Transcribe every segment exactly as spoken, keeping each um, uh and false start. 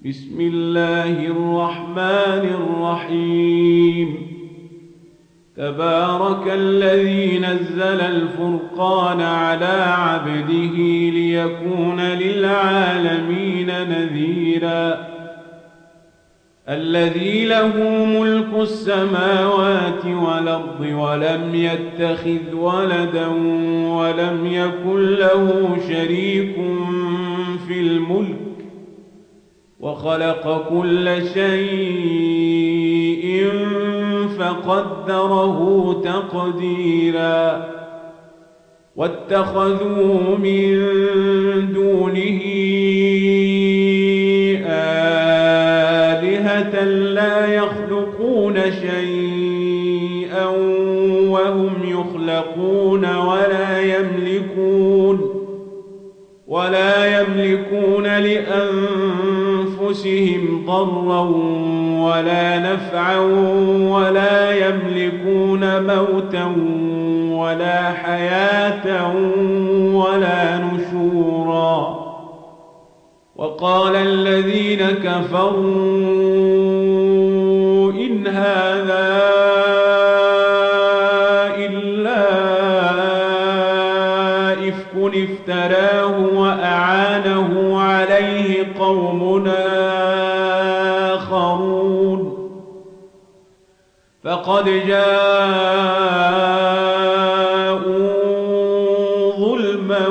بسم الله الرحمن الرحيم تبارك الذي نزل الفرقان على عبده ليكون للعالمين نذيرا الذي له ملك السماوات والأرض ولم يتخذ ولدا ولم يكن له شريك في الملك وخلق كل شيء فقدره تقديرا واتخذوا من دونه آلهة لا يخلقون شيئا وهم يخلقون ولا يملكون ولا يملكون لأنفسهم ضرا ولا نفعا ولا يملكون موتا ولا حياة ولا نشورا وقال الذين كفروا إن هذا إلا إفك افتراه وأعانه عليه قوم آخرون فقد جاءوا ظلما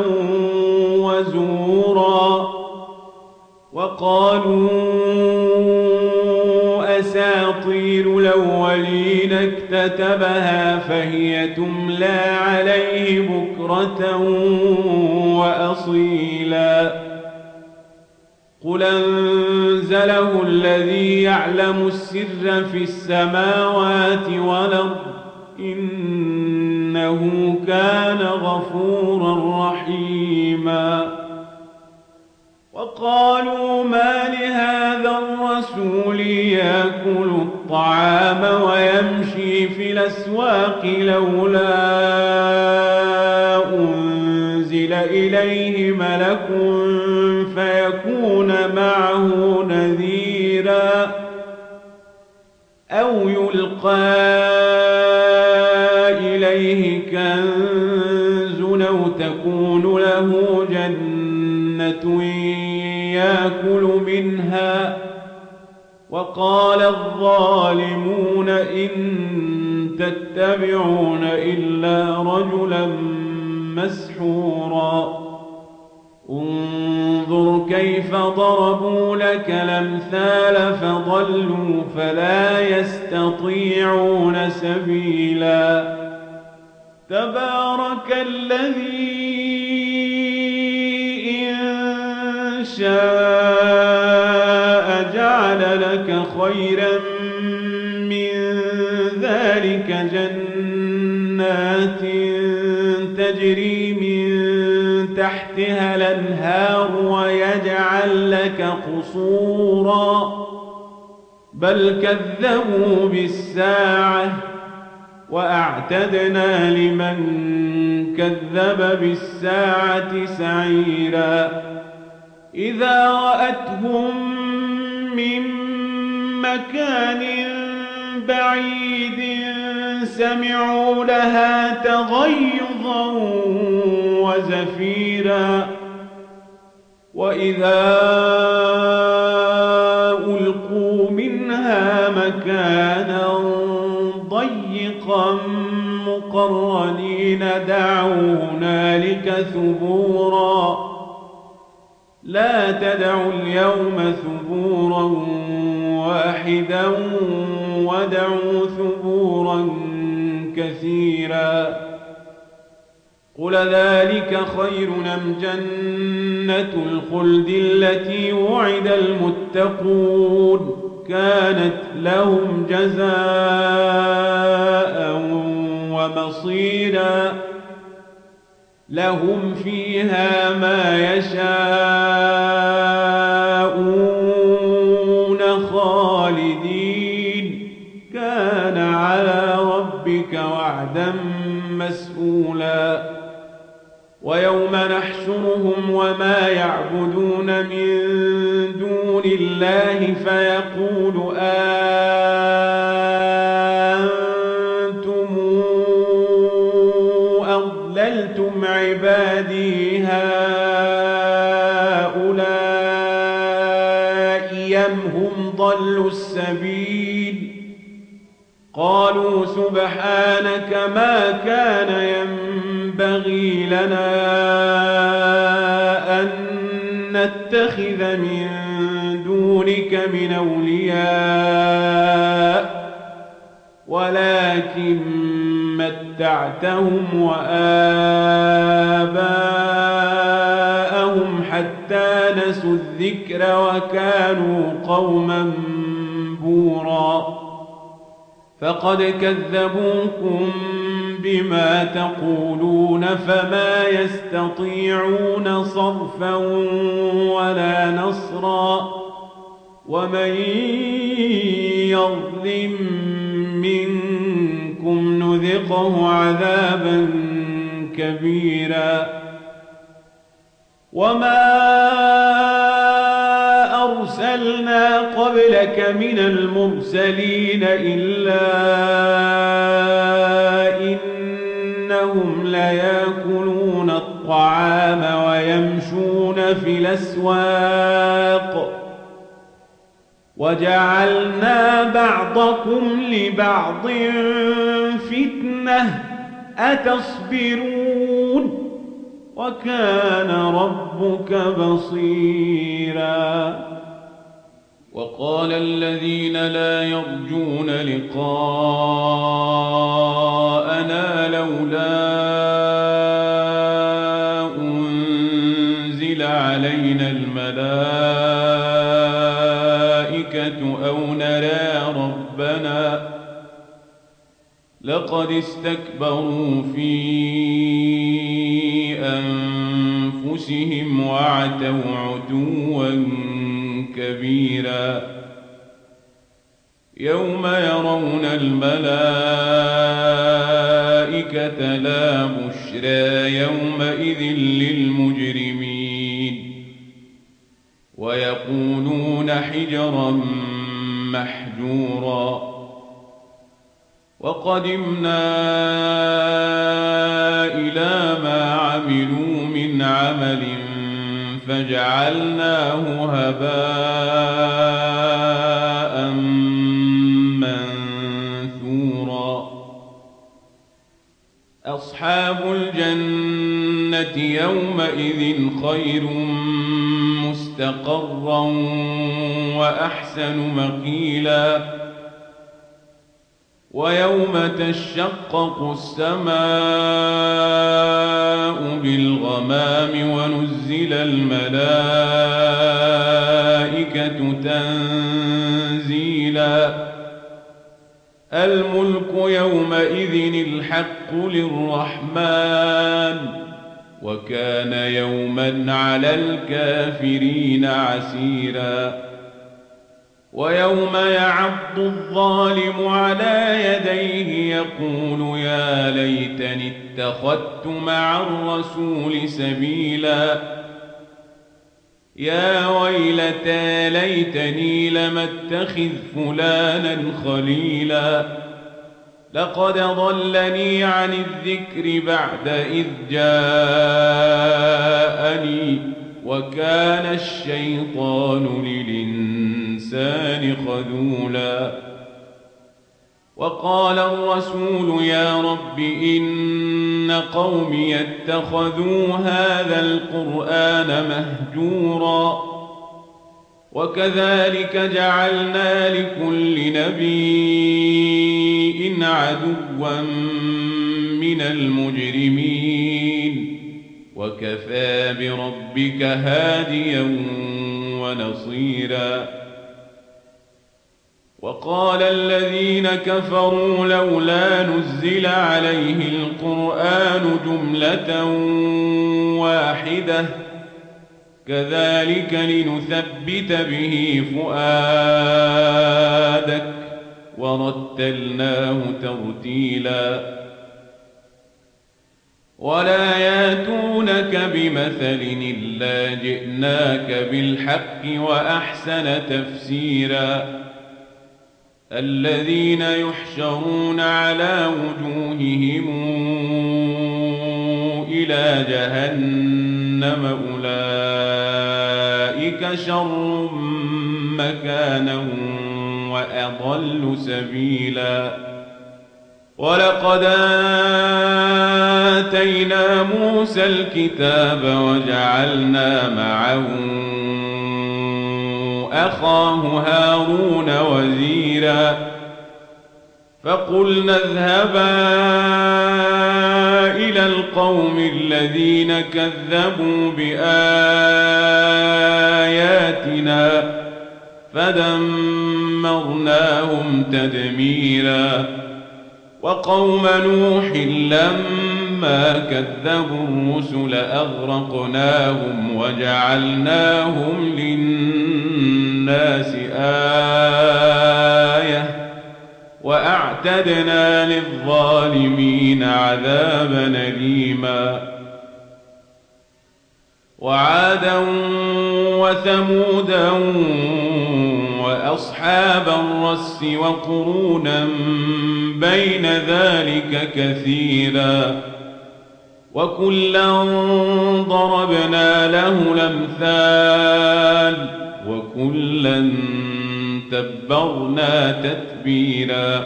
وزورا وقالوا أساطير الأولين اكتتبها فهي تملى عليه بكرة وأصيلا قل أنزله الذي يعلم السر في السماوات والأرض إنه كان غفورا رحيما وقالوا ما لهذا الرسول يأكل الطعام ويمشي في الأسواق لولا أنزل إليه ملك فيكون معه نذيرا أو يلقى إليه كنز أو تكون له جنة يأكل منها وقال الظالمون إن تتبعون إلا رجلا مسحورا انظر كيف ضربوا لك الأمثال فضلوا فلا يستطيعون سبيلا تبارك الذي إن شاء جعل لك خيرا من ذلك جنات تجري من تحتها الأنهار ويجعل لك قصورا بل كذبوا بالساعة وأعتدنا لمن كذب بالساعة سعيرا إذا رأتهم من مكان بعيد سمعوا لها تغيظا وزفيرا وإذا ألقوا منها مكانا ضيقا مقرنين دعوا هنالك ثبورا لا تدعوا اليوم ثبورا واحدا ودعوا ثبورا كثيرا قل ذلك خير أم جنة الخلد التي وعد المتقون كانت لهم جزاء ومصيرا لهم فيها ما يشاءون خالدين كان على ربك وعدا مسئولا ويوم نحشرهم وما يعبدون من دون دون الله فيقول أنتم أضللتم عبادي هؤلاء أم هم ضلوا السبيل قالوا سبحانك ما كان ينبغي لنا أن نتخذ من دونك من أولياء ولكن متعتهم وآباءهم حتى نسوا الذكر وكانوا قوما بورا فقد كذبوكم بما تقولون فما يستطيعون صرفا ولا نصرا ومن يظلم منكم نذقه عذابا كبيرا وما أرسلنا قبلك من المرسلين إلا إنهم ليأكلون الطعام ويمشون في الأسواق وجعلنا بعضكم لبعض فتنة أتصبرون وكان ربك بصيرا وقال الذين لا يرجون لقاءنا لولا أنزل علينا الملائكة أو نرى ربنا لقد استكبروا في أنفسهم وعتوا عتوا كبيرا يوم يرون الملائكة لا بشرى يومئذ للمجرمين ويقولون حجرا محجورا وقدمنا إلى ما عملوا من عمل فجعلناه هباء منثورا أصحاب الجنة يومئذ خير مستقرا وأحسن مقيلا ويوم تشقق السماء بالغمام ونزل الملائكة تنزيلا الملك يومئذ الحق للرحمن وكان يوما على الكافرين عسيرا ويوم يعض الظالم على يديه يقول يا ليتني اتخذت مع الرسول سبيلا يا ويلتى ليتني لم اتخذ فلانا خليلا لقد ضلني عن الذكر بعد إذ جاءني وكان الشيطان للإنسان خذولا وقال الرسول يا رب إن قومي اتخذوا هذا القرآن مهجورا وكذلك جعلنا لكل نبي عدوا من المجرمين وكفى بربك هاديا ونصيرا وقال الذين كفروا لولا نزل عليه القرآن جملة واحدة كذلك لنثبت به فؤادك ورتلناه ترتيلا ولا ياتونك بمثل إلا جئناك بالحق وأحسن تفسيرا الذين يحشرون على وجوههم إلى جهنم أولئك شر مكانا وأضل سبيلا ولقد آتينا موسى الكتاب وجعلنا معه أخاه هارون وزيرا فقلنا اذهبا إلى القوم الذين كذبوا بآياتنا فدمرناهم تدميرا وقوم نوح لما كذبوا الرسل أغرقناهم وجعلناهم للناس آية وأعتدنا للظالمين عذابا أليما وعادا وثمودا وأصحاب الرس وقرونا بين ذلك كثيرا وكلا ضربنا له الأمثال وكلا تبرنا تتبيرا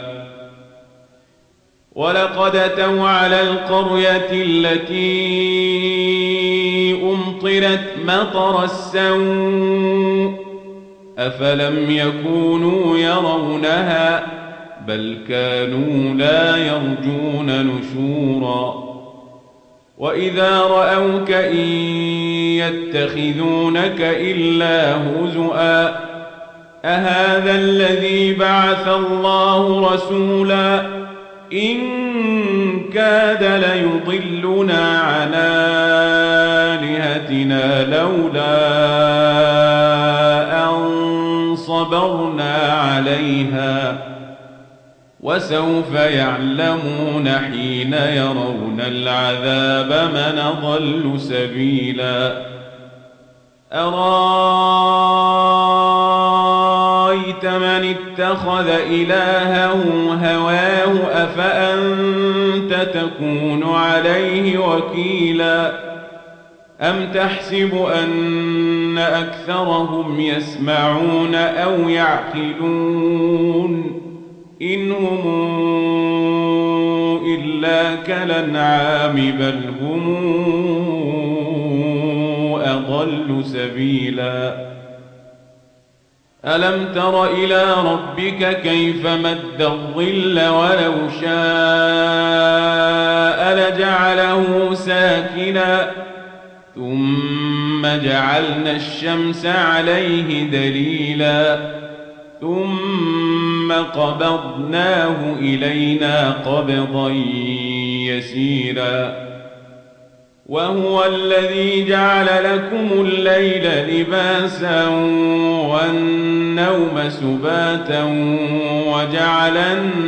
ولقد أتوا على القرية التي أمطرت مطر السوء أفلم يكونوا يرونها بل كانوا لا يرجون نشورا وإذا رأوك إن يتخذونك إلا هزؤا أهذا الذي بعث الله رسولا إن كاد ليضلنا عن آلهتنا لولا أن صبرنا عليها وسوف يعلمون حين يرون العذاب من أضل سبيلا أرأيت من اتخذ إلهه هواه أفأنت تكون عليه وكيلا أم تحسب أن أكثرهم يسمعون أو يعقلون إن هم إلا كالأنعام بل هم أضل سبيلا ألم تر إلى ربك كيف مد الظل ولو شاء لجعله ساكنا ثم جعلنا الشمس عليه دليلا ثم قبضناه إلينا قبضا يسيرا وهو الذي جعل لكم الليل لباسا والنوم سباتا وجعل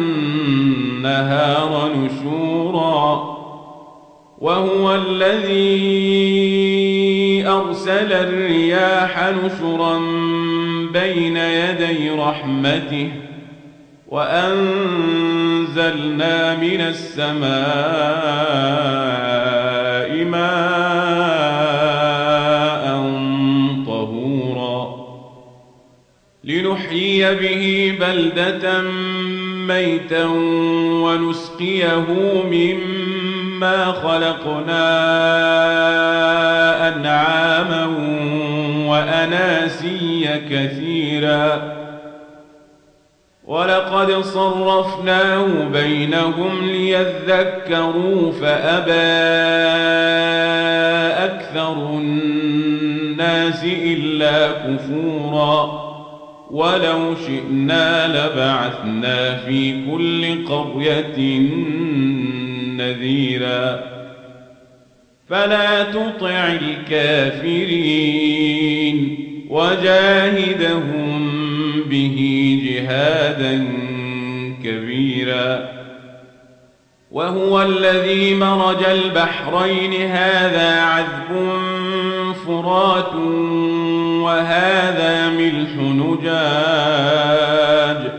النهار نشورا وهو الذي أرسل الرياح نشرا بين يدي رحمته وأنزلنا من السماء ماء طهورا لنحيي به بلدة ميتا ونسقيه مما خلقنا أنعاما وأناسيا كثيرا ولقد صرفناه بينهم ليذكروا فأبى أكثر الناس إلا كفورا ولو شئنا لبعثنا في كل قرية نذيرا فلا تطع الكافرين وجاهدهم به جهادا كبيرا وهو الذي مرج البحرين هذا عذب فرات وهذا ملح نجاج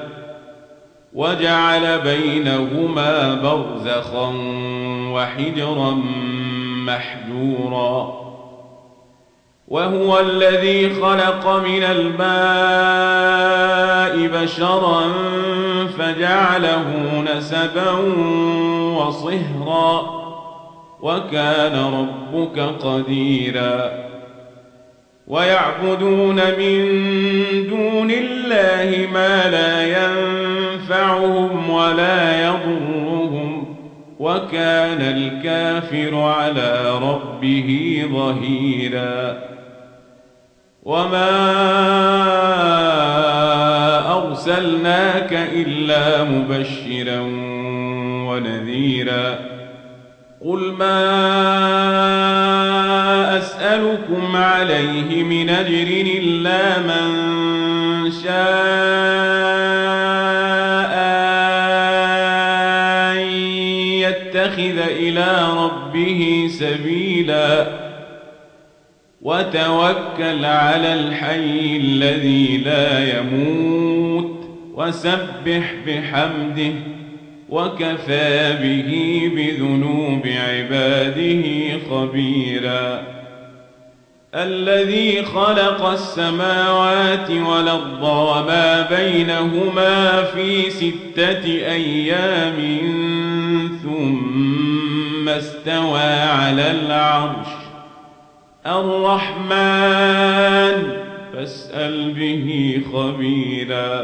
وجعل بينهما برزخا وحجرا محجورا وهو الذي خلق من الماء بشرا فجعله نسبا وصهرا وكان ربك قديرا ويعبدون من دون الله ما لا ينفعهم ولا يضرهم وكان الكافر على ربه ظهيرا وما أرسلناك إلا مبشرا ونذيرا قل ما أسألكم عليه من أجر إلا من شاء أن يتخذ إلى ربه سبيلا وتوكل على الحي الذي لا يموت وسبح بحمده وكفى به بذنوب عباده خبيرا الذي خلق السماوات والأرض وما بينهما في ستة أيام ثم استوى على العرش الرحمن فاسأل به خبيرا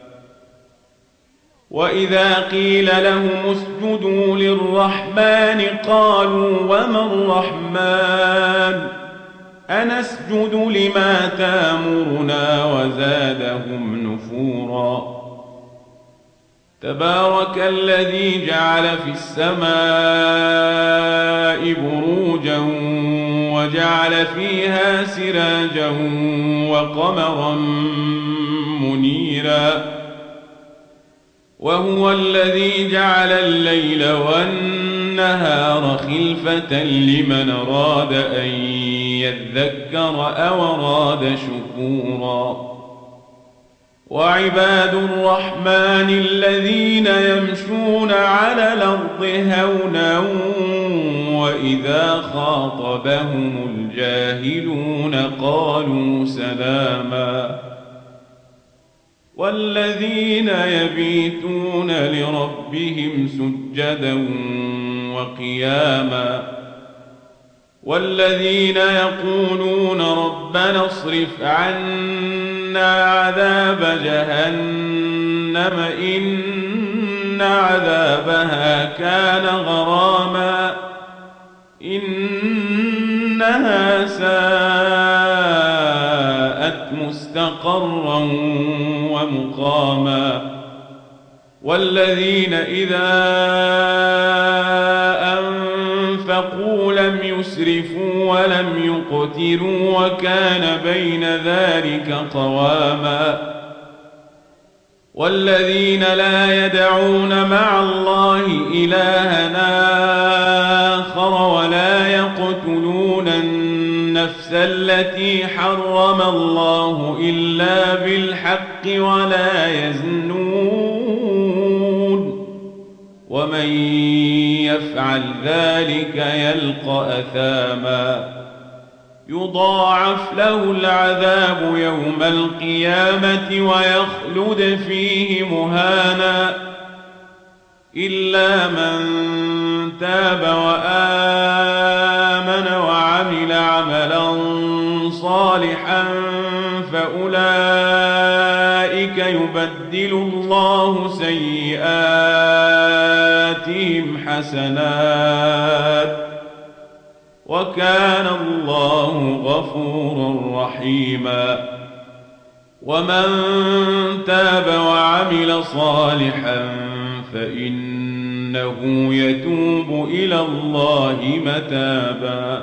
وإذا قيل لهم اسجدوا للرحمن قالوا وما الرحمن أنسجد لما تامرنا وزادهم نفورا تبارك الذي جعل في السماء بروجا وجعل فيها سراجا وقمرا منيرا وهو الذي جعل الليل والنهار خلفة لمن أراد أن يذكر أو أراد شكورا وعباد الرحمن الذين يمشون على الأرض هونا وإذا خاطبهم الجاهلون قالوا سلاما والذين يبيتون لربهم سجدا وقياما والذين يقولون ربنا اصرف عنا عذاب جهنم إن عذابها كان غراما إنها ساءت مستقرا ومقاما والذين إذا أنفقوا لم يسرفوا ولم يقتروا وكان بين ذلك قواما والذين لا يدعون مع الله إلها آخر ولا يقتلون النفس التي حرم الله إلا بالحق ولا يزنون ومن يفعل ذلك يلقى أثاما يضاعف له العذاب يوم القيامة ويخلد فيه مهانا إلا من تاب وآمن وعمل عملا صالحا فأولئك يبدل الله سيئاتهم حسنات وكان الله غفورا رحيما ومن تاب وعمل صالحا فإنه يتوب إلى الله متابا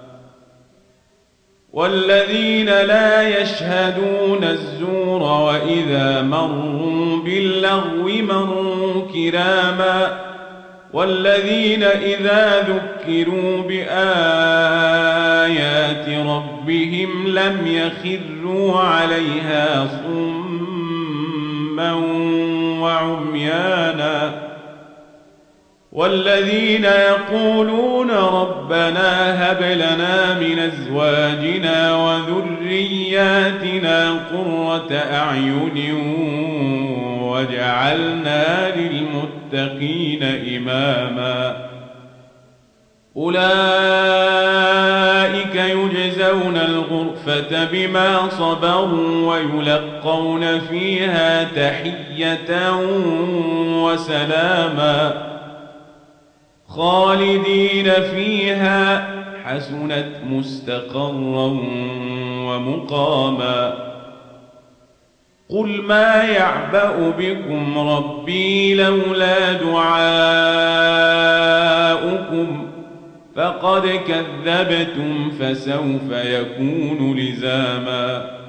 والذين لا يشهدون الزور وإذا مروا باللغو مروا كراما والذين إذا ذكروا بآيات ربهم لم يخروا عليها صما وعميانا والذين يقولون ربنا هب لنا من أزواجنا وذرياتنا قرة أعين وجعلنا للمتقين إماما أولئك يجزون الغرفة بما صبروا ويلقون فيها تحية وسلاما خالدين فيها حسنت مستقرا ومقاما قل ما يعبأ بكم ربي لولا دعاؤكم فقد كذبتم فسوف يكون لزاما